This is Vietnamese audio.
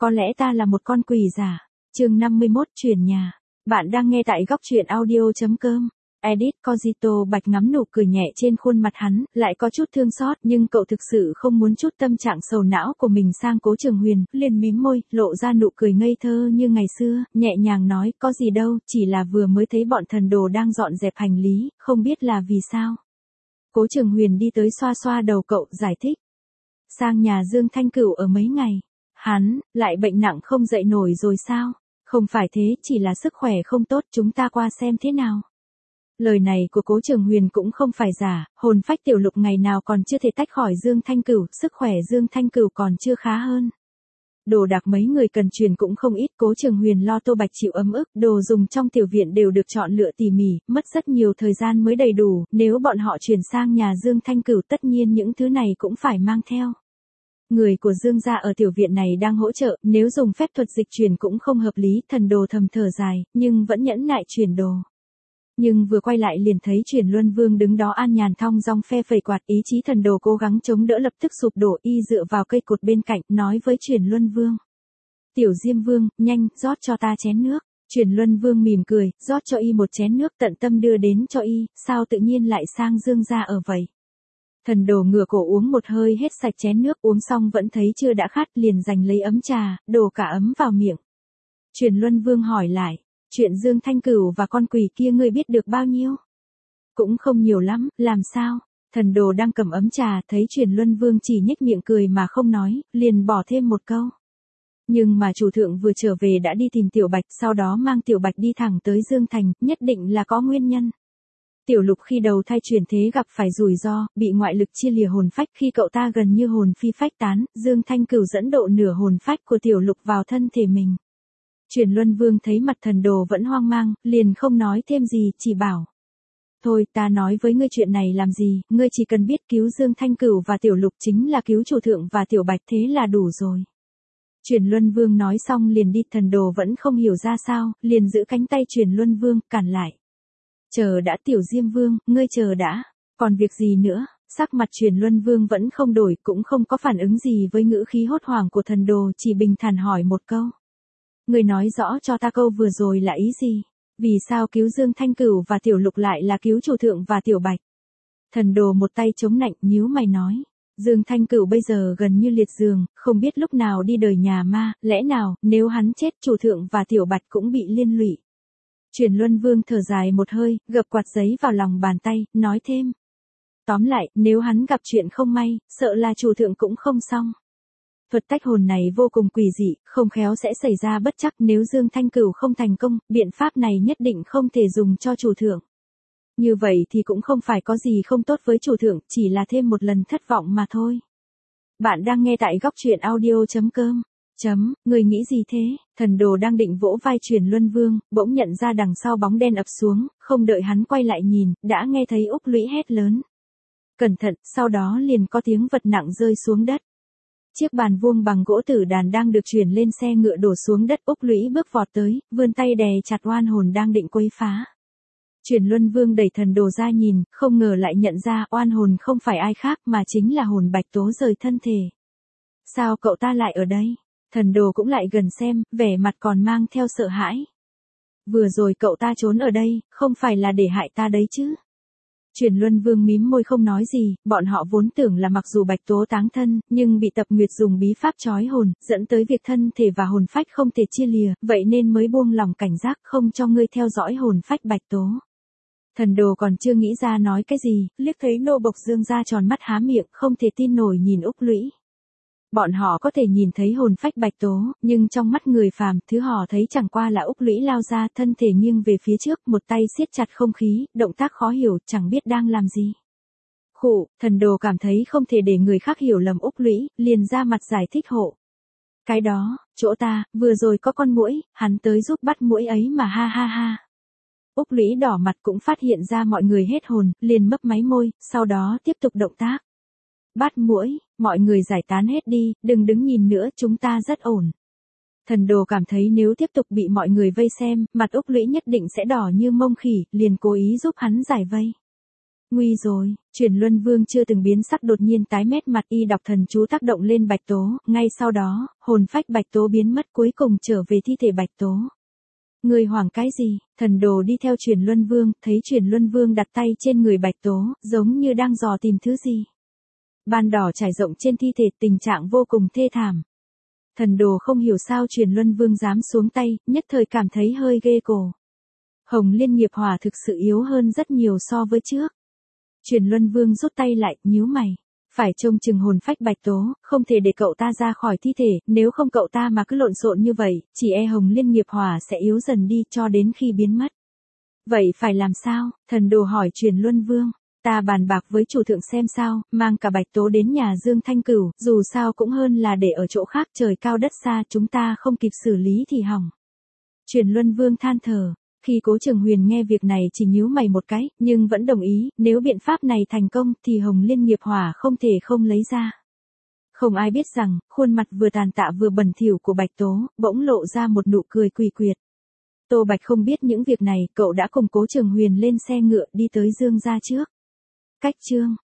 Có lẽ ta là một con quỷ giả. Chương 51 chuyển nhà. Bạn đang nghe tại góc truyện audio.com. Edit Cogito Bạch ngắm nụ cười nhẹ trên khuôn mặt hắn, lại có chút thương xót, nhưng cậu thực sự không muốn chút tâm trạng sầu não của mình sang Cố Trường Huyền, liền mím môi, lộ ra nụ cười ngây thơ như ngày xưa, nhẹ nhàng nói, có gì đâu, chỉ là vừa mới thấy bọn thần đồ đang dọn dẹp hành lý, không biết là vì sao. Cố Trường Huyền đi tới xoa xoa đầu cậu, giải thích. Sang nhà Dương Thanh Cửu ở mấy ngày. Hắn, lại bệnh nặng không dậy nổi rồi sao? Không phải thế, chỉ là sức khỏe không tốt, chúng ta qua xem thế nào. Lời này của Cố Trường Huyền cũng không phải giả, hồn phách Tiểu Lục ngày nào còn chưa thể tách khỏi Dương Thanh Cửu, sức khỏe Dương Thanh Cửu còn chưa khá hơn. Đồ đạc mấy người cần truyền cũng không ít, Cố Trường Huyền lo Tô Bạch chịu ấm ức, đồ dùng trong tiểu viện đều được chọn lựa tỉ mỉ, mất rất nhiều thời gian mới đầy đủ, nếu bọn họ chuyển sang nhà Dương Thanh Cửu tất nhiên những thứ này cũng phải mang theo. Người của Dương gia ở tiểu viện này đang hỗ trợ, nếu dùng phép thuật dịch chuyển cũng không hợp lý, thần đồ thầm thở dài, nhưng vẫn nhẫn nại chuyển đồ. Nhưng vừa quay lại liền thấy Chuyển Luân Vương đứng đó an nhàn thong dong phe phẩy quạt, ý chí thần đồ cố gắng chống đỡ lập tức sụp đổ, y dựa vào cây cột bên cạnh, nói với Chuyển Luân Vương. Tiểu Diêm Vương, nhanh, rót cho ta chén nước. Chuyển Luân Vương mỉm cười, rót cho y một chén nước tận tâm đưa đến cho y, sao tự nhiên lại sang Dương gia ở vậy? Thần đồ ngửa cổ uống một hơi hết sạch chén nước, uống xong vẫn thấy chưa đã khát, liền giành lấy ấm trà, đổ cả ấm vào miệng. Chuyển Luân Vương hỏi lại, chuyện Dương Thanh Cửu và con quỷ kia ngươi biết được bao nhiêu? Cũng không nhiều lắm, làm sao? Thần đồ đang cầm ấm trà, thấy Chuyển Luân Vương chỉ nhếch miệng cười mà không nói, liền bỏ thêm một câu. Nhưng mà chủ thượng vừa trở về đã đi tìm Tiểu Bạch, sau đó mang Tiểu Bạch đi thẳng tới Dương Thành, nhất định là có nguyên nhân. Tiểu Lục khi đầu thai chuyển thế gặp phải rủi ro, bị ngoại lực chia lìa hồn phách, khi cậu ta gần như hồn phi phách tán, Dương Thanh Cửu dẫn độ nửa hồn phách của Tiểu Lục vào thân thể mình. Chuyển Luân Vương thấy mặt thần đồ vẫn hoang mang, liền không nói thêm gì, chỉ bảo. Thôi, ta nói với ngươi chuyện này làm gì, ngươi chỉ cần biết cứu Dương Thanh Cửu và Tiểu Lục chính là cứu chủ thượng và Tiểu Bạch, thế là đủ rồi. Chuyển Luân Vương nói xong liền đi, thần đồ vẫn không hiểu ra sao, liền giữ cánh tay Chuyển Luân Vương, cản lại. Chờ đã Tiểu Diêm Vương, ngươi chờ đã, còn việc gì nữa? Sắc mặt Chuyển Luân Vương vẫn không đổi, cũng không có phản ứng gì với ngữ khí hốt hoảng của thần đồ, chỉ bình thản hỏi một câu. Ngươi nói rõ cho ta câu vừa rồi là ý gì? Vì sao cứu Dương Thanh Cửu và Tiểu Lục lại là cứu chủ thượng và Tiểu Bạch? Thần đồ một tay chống nạnh, nhíu mày nói. Dương Thanh Cửu bây giờ gần như liệt giường, không biết lúc nào đi đời nhà ma, lẽ nào, nếu hắn chết chủ thượng và Tiểu Bạch cũng bị liên lụy. Chuyển Luân Vương thở dài một hơi, gập quạt giấy vào lòng bàn tay, nói thêm. Tóm lại, nếu hắn gặp chuyện không may, sợ là chủ thượng cũng không xong. Thuật tách hồn này vô cùng quỷ dị, không khéo sẽ xảy ra bất trắc, nếu Dương Thanh Cửu không thành công, biện pháp này nhất định không thể dùng cho chủ thượng. Như vậy thì cũng không phải có gì không tốt với chủ thượng, chỉ là thêm một lần thất vọng mà thôi. Bạn đang nghe tại góc truyện audio.com. Người nghĩ gì thế? Thần đồ đang định vỗ vai Chuyển Luân Vương, bỗng nhận ra đằng sau bóng đen ập xuống, không đợi hắn quay lại nhìn, đã nghe thấy Úc Lũy hét lớn. Cẩn thận, sau đó liền có tiếng vật nặng rơi xuống đất. Chiếc bàn vuông bằng gỗ tử đàn đang được chuyển lên xe ngựa đổ xuống đất, Úc Lũy bước vọt tới, vươn tay đè chặt oan hồn đang định quấy phá. Chuyển Luân Vương đẩy thần đồ ra nhìn, không ngờ lại nhận ra oan hồn không phải ai khác mà chính là hồn Bạch Tố rời thân thể. Sao cậu ta lại ở đây? Thần đồ cũng lại gần xem, vẻ mặt còn mang theo sợ hãi. Vừa rồi cậu ta trốn ở đây, không phải là để hại ta đấy chứ? Chuyển Luân Vương mím môi không nói gì, bọn họ vốn tưởng là mặc dù Bạch Tố táng thân, nhưng bị Tập Nguyệt dùng bí pháp trói hồn, dẫn tới việc thân thể và hồn phách không thể chia lìa, vậy nên mới buông lòng cảnh giác không cho ngươi theo dõi hồn phách Bạch Tố. Thần đồ còn chưa nghĩ ra nói cái gì, liếc thấy nô bộc Dương ra tròn mắt há miệng, không thể tin nổi nhìn Úc Lũy. Bọn họ có thể nhìn thấy hồn phách Bạch Tố, nhưng trong mắt người phàm, thứ họ thấy chẳng qua là Úc Lũy lao ra, thân thể nghiêng về phía trước, một tay siết chặt không khí, động tác khó hiểu, chẳng biết đang làm gì. Khụ, thần đồ cảm thấy không thể để người khác hiểu lầm Úc Lũy, liền ra mặt giải thích hộ. Cái đó, chỗ ta, vừa rồi có con muỗi, hắn tới giúp bắt muỗi ấy mà ha ha ha. Úc Lũy đỏ mặt cũng phát hiện ra mọi người hết hồn, liền mấp máy môi, sau đó tiếp tục động tác. Bắt muỗi, mọi người giải tán hết đi, đừng đứng nhìn nữa, chúng ta rất ổn. Thần đồ cảm thấy nếu tiếp tục bị mọi người vây xem, mặt Úc Lũy nhất định sẽ đỏ như mông khỉ, liền cố ý giúp hắn giải vây. Nguy rồi, Chuyển Luân Vương chưa từng biến sắc đột nhiên tái mét mặt y đọc thần chú tác động lên Bạch Tố, ngay sau đó, hồn phách Bạch Tố biến mất cuối cùng trở về thi thể Bạch Tố. Người hoảng cái gì? Thần đồ đi theo Chuyển Luân Vương, thấy Chuyển Luân Vương đặt tay trên người Bạch Tố, giống như đang dò tìm thứ gì. Ban đỏ trải rộng trên thi thể, tình trạng vô cùng thê thảm. Thần đồ không hiểu sao Chuyển Luân Vương dám xuống tay, nhất thời cảm thấy hơi ghê cổ. Hồng Liên nghiệp hỏa thực sự yếu hơn rất nhiều so với trước. Chuyển Luân Vương rút tay lại, nhíu mày. Phải trông chừng hồn phách Bạch Tố, không thể để cậu ta ra khỏi thi thể, nếu không cậu ta mà cứ lộn xộn như vậy, chỉ e Hồng Liên nghiệp hỏa sẽ yếu dần đi cho đến khi biến mất. Vậy phải làm sao? Thần đồ hỏi Chuyển Luân Vương. Ta bàn bạc với chủ thượng xem sao, mang cả Bạch Tố đến nhà Dương Thanh Cửu, dù sao cũng hơn là để ở chỗ khác trời cao đất xa chúng ta không kịp xử lý thì hỏng. Chuyển Luân Vương than thở. Khi Cố Trường Huyền nghe việc này chỉ nhíu mày một cái, nhưng vẫn đồng ý, nếu biện pháp này thành công thì Hồng Liên nghiệp hỏa không thể không lấy ra. Không ai biết rằng, khuôn mặt vừa tàn tạ vừa bẩn thỉu của Bạch Tố, bỗng lộ ra một nụ cười quỷ quyệt. Tô Bạch không biết những việc này, cậu đã cùng Cố Trường Huyền lên xe ngựa đi tới Dương gia trước. Cách chương